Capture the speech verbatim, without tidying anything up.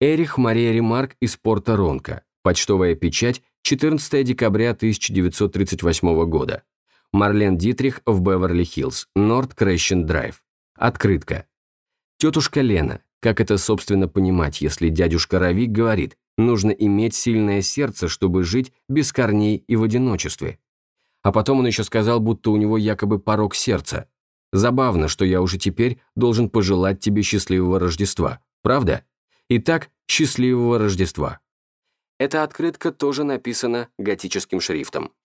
Эрих Мария Ремарк из Порто-Ронко. Почтовая печать, четырнадцатого декабря тысяча девятьсот тридцать восьмого года. Марлен Дитрих в Беверли-Хиллз, Норт Крещен Драйв. Открытка. Тетушка Лена. Как это, собственно, понимать, если дядюшка Равик говорит, нужно иметь сильное сердце, чтобы жить без корней и в одиночестве? А потом он еще сказал, будто у него якобы порок сердца. Забавно, что я уже теперь должен пожелать тебе счастливого Рождества. Правда? Итак, счастливого Рождества. Эта открытка тоже написана готическим шрифтом.